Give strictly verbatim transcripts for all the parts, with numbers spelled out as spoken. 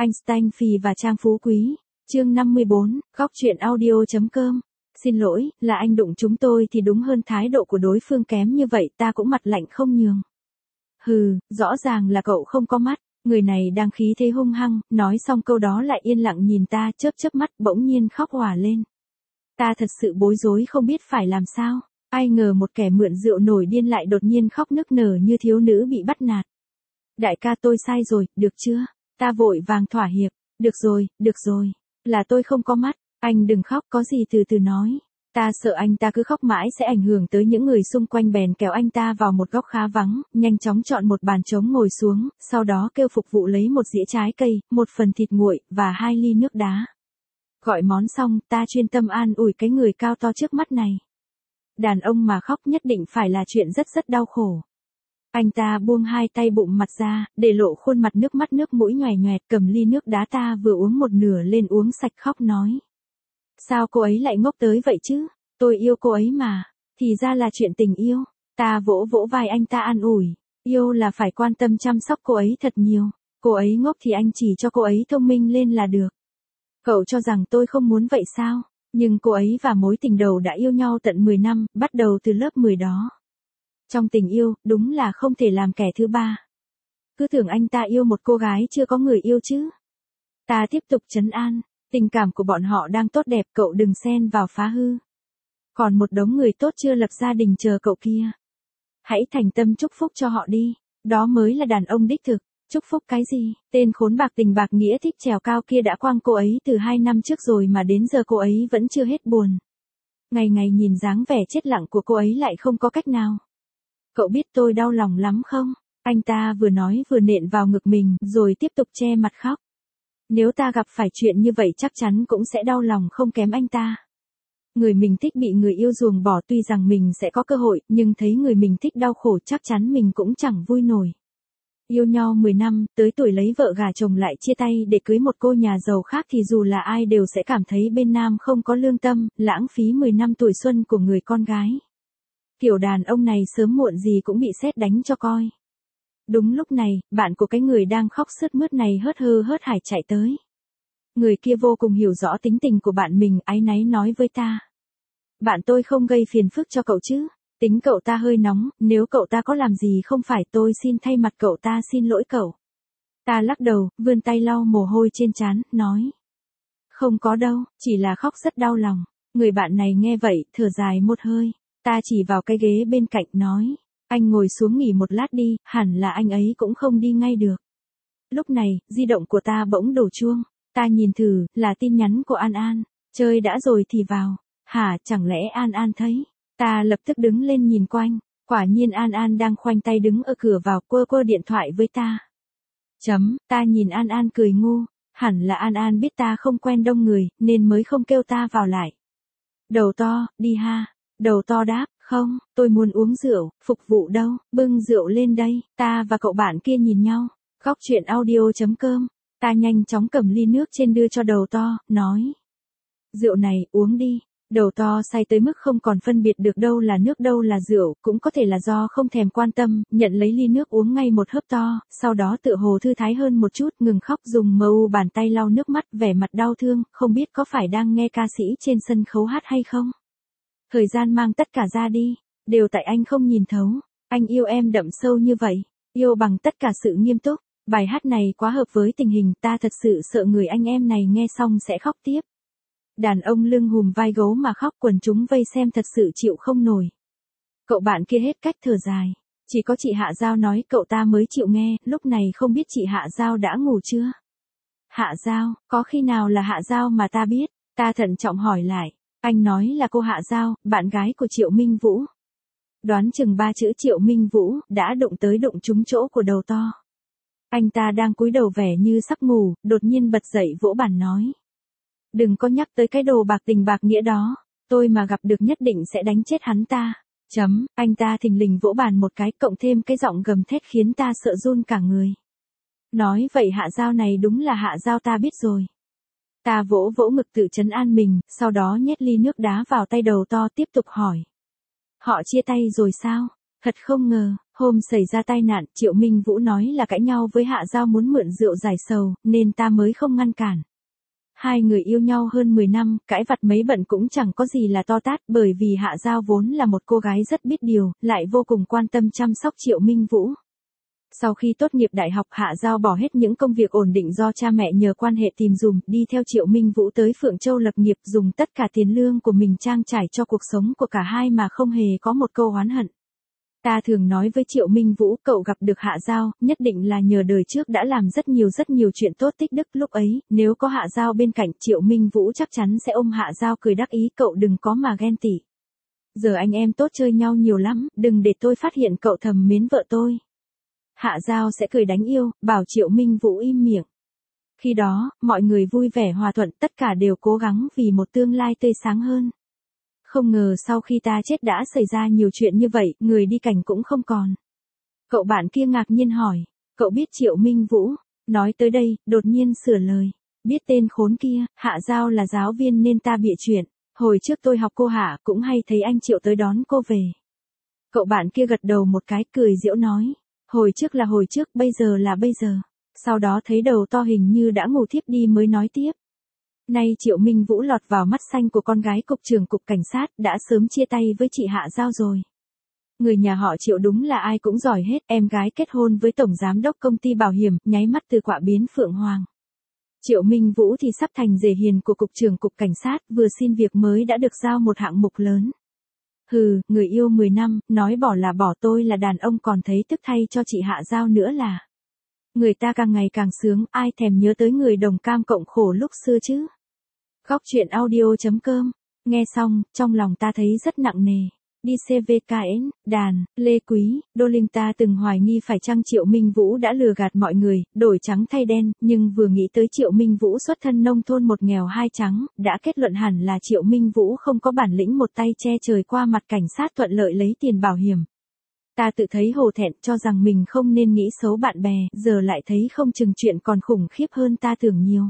Einstein Phì và Trang Phú Quý. Chương năm mươi bốn, góc truyện audio.com. Xin lỗi, là anh đụng chúng tôi thì đúng hơn, thái độ của đối phương kém như vậy ta cũng mặt lạnh không nhường. Hừ, rõ ràng là cậu không có mắt. Người này đang khí thế hung hăng, nói xong câu đó lại yên lặng nhìn ta, chớp chớp mắt, bỗng nhiên khóc òa lên. Ta thật sự bối rối không biết phải làm sao. Ai ngờ một kẻ mượn rượu nổi điên lại đột nhiên khóc nức nở như thiếu nữ bị bắt nạt. Đại ca, tôi sai rồi, được chưa? Ta vội vàng thỏa hiệp. Được rồi, được rồi. Là tôi không có mắt. Anh đừng khóc, có gì từ từ nói. Ta sợ anh ta cứ khóc mãi sẽ ảnh hưởng tới những người xung quanh, bèn kéo anh ta vào một góc khá vắng, nhanh chóng chọn một bàn trống ngồi xuống, sau đó kêu phục vụ lấy một dĩa trái cây, một phần thịt nguội, và hai ly nước đá. Gọi món xong, ta chuyên tâm an ủi cái người cao to trước mắt này. Đàn ông mà khóc nhất định phải là chuyện rất rất đau khổ. Anh ta buông hai tay bụng mặt ra, để lộ khuôn mặt nước mắt nước mũi nhòe nhòe, cầm ly nước đá ta vừa uống một nửa lên uống sạch, khóc nói. Sao cô ấy lại ngốc tới vậy chứ? Tôi yêu cô ấy mà. Thì ra là chuyện tình yêu. Ta vỗ vỗ vai anh ta an ủi. Yêu là phải quan tâm chăm sóc cô ấy thật nhiều. Cô ấy ngốc thì anh chỉ cho cô ấy thông minh lên là được. Cậu cho rằng tôi không muốn vậy sao? Nhưng cô ấy và mối tình đầu đã yêu nhau tận mười năm, bắt đầu từ lớp mười đó. Trong tình yêu, đúng là không thể làm kẻ thứ ba. Cứ tưởng anh ta yêu một cô gái chưa có người yêu chứ. Ta tiếp tục trấn an. Tình cảm của bọn họ đang tốt đẹp, cậu đừng xen vào phá hư. Còn một đống người tốt chưa lập gia đình chờ cậu kia. Hãy thành tâm chúc phúc cho họ đi. Đó mới là đàn ông đích thực. Chúc phúc cái gì? Tên khốn bạc tình bạc nghĩa thích trèo cao kia đã quăng cô ấy từ hai năm trước rồi mà đến giờ cô ấy vẫn chưa hết buồn. Ngày ngày nhìn dáng vẻ chết lặng của cô ấy lại không có cách nào. Cậu biết tôi đau lòng lắm không? Anh ta vừa nói vừa nện vào ngực mình, rồi tiếp tục che mặt khóc. Nếu ta gặp phải chuyện như vậy chắc chắn cũng sẽ đau lòng không kém anh ta. Người mình thích bị người yêu ruồng bỏ, tuy rằng mình sẽ có cơ hội, nhưng thấy người mình thích đau khổ chắc chắn mình cũng chẳng vui nổi. Yêu nhau mười năm, tới tuổi lấy vợ gả chồng lại chia tay để cưới một cô nhà giàu khác thì dù là ai đều sẽ cảm thấy bên nam không có lương tâm, lãng phí mười năm tuổi xuân của người con gái. Kiểu đàn ông này sớm muộn gì cũng bị sét đánh cho coi. Đúng lúc này, bạn của cái người đang khóc sướt mướt này hớt hơ hớt hải chạy tới. Người kia vô cùng hiểu rõ tính tình của bạn mình, áy náy nói với ta. Bạn tôi không gây phiền phức cho cậu chứ? Tính cậu ta hơi nóng, nếu cậu ta có làm gì không phải tôi xin thay mặt cậu ta xin lỗi cậu. Ta lắc đầu, vươn tay lau mồ hôi trên trán, nói. Không có đâu, chỉ là khóc rất đau lòng. Người bạn này nghe vậy, thở dài một hơi. Ta chỉ vào cái ghế bên cạnh nói. Anh ngồi xuống nghỉ một lát đi, hẳn là anh ấy cũng không đi ngay được. Lúc này, di động của ta bỗng đổ chuông. Ta nhìn thử, là tin nhắn của An An. Chơi đã rồi thì vào. Hả, chẳng lẽ An An thấy? Ta lập tức đứng lên nhìn quanh. Quả nhiên An An đang khoanh tay đứng ở cửa vào, quơ quơ điện thoại với ta. Chấm, ta nhìn An An cười ngu. Hẳn là An An biết ta không quen đông người, nên mới không kêu ta vào lại. Đầu to, đi ha. Đầu to đáp. Không, tôi muốn uống rượu, phục vụ đâu, bưng rượu lên đây. Ta và cậu bạn kia nhìn nhau. Góc truyện audio.com. Ta nhanh chóng cầm ly nước trên đưa cho đầu to, nói. Rượu này, uống đi. Đầu to say tới mức không còn phân biệt được đâu là nước đâu là rượu, cũng có thể là do không thèm quan tâm, nhận lấy ly nước uống ngay một hớp to, sau đó tựa hồ thư thái hơn một chút, ngừng khóc, dùng mờ u bàn tay lau nước mắt, vẻ mặt đau thương, không biết có phải đang nghe ca sĩ trên sân khấu hát hay không. Thời gian mang tất cả ra đi, đều tại anh không nhìn thấu, anh yêu em đậm sâu như vậy, yêu bằng tất cả sự nghiêm túc, bài hát này quá hợp với tình hình, ta thật sự sợ người anh em này nghe xong sẽ khóc tiếp. Đàn ông lưng hùm vai gấu mà khóc, quần chúng vây xem thật sự chịu không nổi. Cậu bạn kia hết cách thở dài, chỉ có chị Hạ Giao nói cậu ta mới chịu nghe, lúc này không biết chị Hạ Giao đã ngủ chưa? Hạ Giao, có khi nào là Hạ Giao mà ta biết? Ta thận trọng hỏi lại. Anh nói là cô Hạ Giao, bạn gái của Triệu Minh Vũ. Đoán chừng ba chữ Triệu Minh Vũ, đã đụng tới đụng trúng chỗ của đầu to. Anh ta đang cúi đầu vẻ như sắp ngủ, đột nhiên bật dậy vỗ bàn nói. Đừng có nhắc tới cái đồ bạc tình bạc nghĩa đó, tôi mà gặp được nhất định sẽ đánh chết hắn ta. Chấm, anh ta thình lình vỗ bàn một cái, cộng thêm cái giọng gầm thét khiến ta sợ run cả người. Nói vậy Hạ Giao này đúng là Hạ Giao ta biết rồi. Ta vỗ vỗ ngực tự trấn an mình, sau đó nhét ly nước đá vào tay đầu to tiếp tục hỏi. Họ chia tay rồi sao? Thật không ngờ, Hôm xảy ra tai nạn, Triệu Minh Vũ nói là cãi nhau với Hạ Giao muốn mượn rượu giải sầu, nên ta mới không ngăn cản. Hai người yêu nhau hơn mười năm, cãi vặt mấy bận cũng chẳng có gì là to tát, bởi vì Hạ Giao vốn là một cô gái rất biết điều, lại vô cùng quan tâm chăm sóc Triệu Minh Vũ. Sau khi tốt nghiệp đại học, Hạ Giao bỏ hết những công việc ổn định do cha mẹ nhờ quan hệ tìm dùm, đi theo Triệu Minh Vũ tới Phượng Châu lập nghiệp, dùng tất cả tiền lương của mình trang trải cho cuộc sống của cả hai mà không hề có một câu oán hận. Ta thường nói với Triệu Minh Vũ, cậu gặp được Hạ Giao, nhất định là nhờ đời trước đã làm rất nhiều rất nhiều chuyện tốt tích đức, lúc ấy, nếu có Hạ Giao bên cạnh, Triệu Minh Vũ chắc chắn sẽ ôm Hạ Giao cười đắc ý, cậu đừng có mà ghen tị. Giờ anh em tốt chơi nhau nhiều lắm, đừng để tôi phát hiện cậu thầm mến vợ tôi. Hạ Giao sẽ cười đánh yêu, bảo Triệu Minh Vũ im miệng. Khi đó, mọi người vui vẻ hòa thuận, tất cả đều cố gắng vì một tương lai tươi sáng hơn. Không ngờ sau khi ta chết đã xảy ra nhiều chuyện như vậy, người đi cảnh cũng không còn. Cậu bạn kia ngạc nhiên hỏi, cậu biết Triệu Minh Vũ? Nói tới đây, đột nhiên sửa lời. Biết tên khốn kia, Hạ Giao là giáo viên nên ta bịa chuyện. Hồi trước tôi học cô Hạ cũng hay thấy anh Triệu tới đón cô về. Cậu bạn kia gật đầu một cái, cười giễu nói. Hồi trước là hồi trước, bây giờ là bây giờ. Sau đó thấy đầu to hình như đã ngủ thiếp đi mới nói tiếp. Nay Triệu Minh Vũ lọt vào mắt xanh của con gái cục trưởng cục cảnh sát, đã sớm chia tay với chị Hạ Giao rồi. Người nhà họ Triệu đúng là ai cũng giỏi hết, em gái kết hôn với tổng giám đốc công ty bảo hiểm, nháy mắt từ quạ biến phượng hoàng. Triệu Minh Vũ thì sắp thành rể hiền của cục trưởng cục cảnh sát, vừa xin việc mới đã được giao một hạng mục lớn. Hừ, người yêu mười năm, nói bỏ là bỏ, tôi là đàn ông còn thấy tức thay cho chị Hạ Giao nữa là. Người ta càng ngày càng sướng, ai thèm nhớ tới người đồng cam cộng khổ lúc xưa chứ. Góc truyện audio chấm com, nghe xong, trong lòng ta thấy rất nặng nề. Đi xê vê ca en, đàn, Lê Quý, Đô Linh, ta từng hoài nghi phải chăng Triệu Minh Vũ đã lừa gạt mọi người, đổi trắng thay đen, nhưng vừa nghĩ tới Triệu Minh Vũ xuất thân nông thôn một nghèo hai trắng, đã kết luận hẳn là Triệu Minh Vũ không có bản lĩnh một tay che trời qua mặt cảnh sát thuận lợi lấy tiền bảo hiểm. Ta tự thấy hổ thẹn, cho rằng mình không nên nghĩ xấu bạn bè, giờ lại thấy không chừng chuyện còn khủng khiếp hơn ta tưởng nhiều.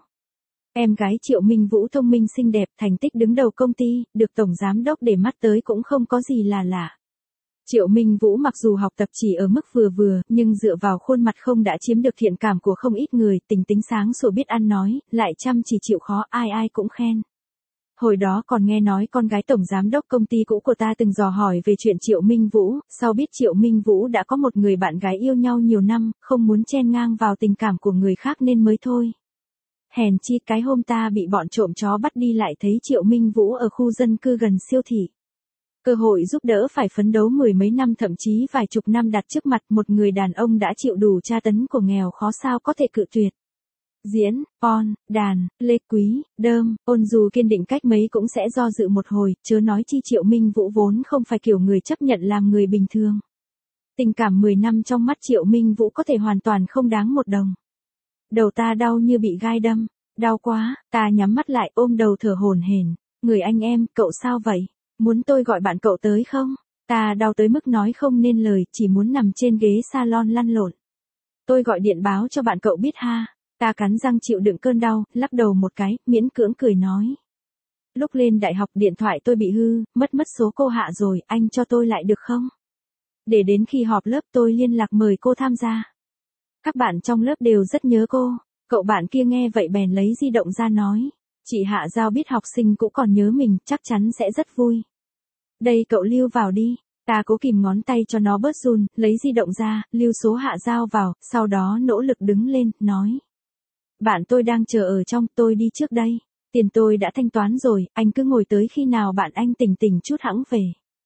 Em gái Triệu Minh Vũ thông minh xinh đẹp, thành tích đứng đầu công ty, được tổng giám đốc để mắt tới cũng không có gì là lạ. Triệu Minh Vũ mặc dù học tập chỉ ở mức vừa vừa, nhưng dựa vào khuôn mặt không đã chiếm được thiện cảm của không ít người, tính tính sáng sủa biết ăn nói, lại chăm chỉ chịu khó, ai ai cũng khen. Hồi đó còn nghe nói con gái tổng giám đốc công ty cũ của ta từng dò hỏi về chuyện Triệu Minh Vũ, sau biết Triệu Minh Vũ đã có một người bạn gái yêu nhau nhiều năm, không muốn chen ngang vào tình cảm của người khác nên mới thôi. Hèn chi cái hôm ta bị bọn trộm chó bắt đi lại thấy Triệu Minh Vũ ở khu dân cư gần siêu thị. Cơ hội giúp đỡ phải phấn đấu mười mấy năm thậm chí vài chục năm đặt trước mặt, một người đàn ông đã chịu đủ tra tấn của nghèo khó sao có thể cự tuyệt. Diễn, on, đàn, Lê Quý, Đơm, ôn dù kiên định cách mấy cũng sẽ do dự một hồi, chớ nói chi Triệu Minh Vũ vốn không phải kiểu người chấp nhận làm người bình thường. Tình cảm mười năm trong mắt Triệu Minh Vũ có thể hoàn toàn không đáng một đồng. Đầu ta đau như bị gai đâm, đau quá, ta nhắm mắt lại ôm đầu thở hổn hển. Người anh em, cậu sao vậy? Muốn tôi gọi bạn cậu tới không? Ta đau tới mức nói không nên lời, chỉ muốn nằm trên ghế salon lăn lộn. Tôi gọi điện báo cho bạn cậu biết ha. Ta cắn răng chịu đựng cơn đau, lắc đầu một cái, miễn cưỡng cười nói. Lúc lên đại học điện thoại tôi bị hư, mất mất số cô Hạ rồi, anh cho tôi lại được không? Để đến khi họp lớp tôi liên lạc mời cô tham gia. Các bạn trong lớp đều rất nhớ cô. Cậu bạn kia nghe vậy bèn lấy di động ra nói. Chị Hạ Giao biết học sinh cũng còn nhớ mình, chắc chắn sẽ rất vui. Đây cậu lưu vào đi. Ta cố kìm ngón tay cho nó bớt run, lấy di động ra, lưu số Hạ Giao vào, sau đó nỗ lực đứng lên, nói. Bạn tôi đang chờ ở trong, tôi đi trước đây. Tiền tôi đã thanh toán rồi, anh cứ ngồi tới khi nào bạn anh tỉnh tỉnh chút hẵng về.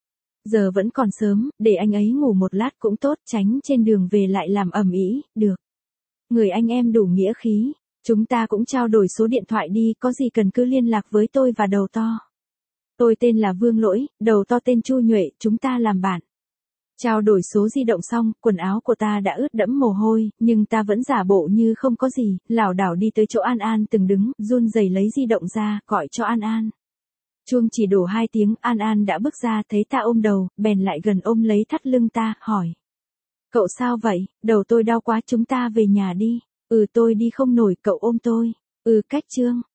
Giờ vẫn còn sớm, để anh ấy ngủ một lát cũng tốt, tránh trên đường về lại làm ầm ĩ, được. Người anh em đủ nghĩa khí, chúng ta cũng trao đổi số điện thoại đi, có gì cần cứ liên lạc với tôi và đầu to. Tôi tên là Vương Lỗi, đầu to tên Chu Nhuệ, chúng ta làm bạn. Trao đổi số di động xong, quần áo của ta đã ướt đẫm mồ hôi, nhưng ta vẫn giả bộ như không có gì, lảo đảo đi tới chỗ An An từng đứng, run rẩy lấy di động ra, gọi cho An An. Chuông chỉ đổ hai tiếng, An An đã bước ra, thấy ta ôm đầu, bèn lại gần ôm lấy thắt lưng ta, hỏi. Cậu sao vậy, đầu tôi đau quá, chúng ta về nhà đi. Ừ tôi đi không nổi, cậu ôm tôi. Ừ cách Trương.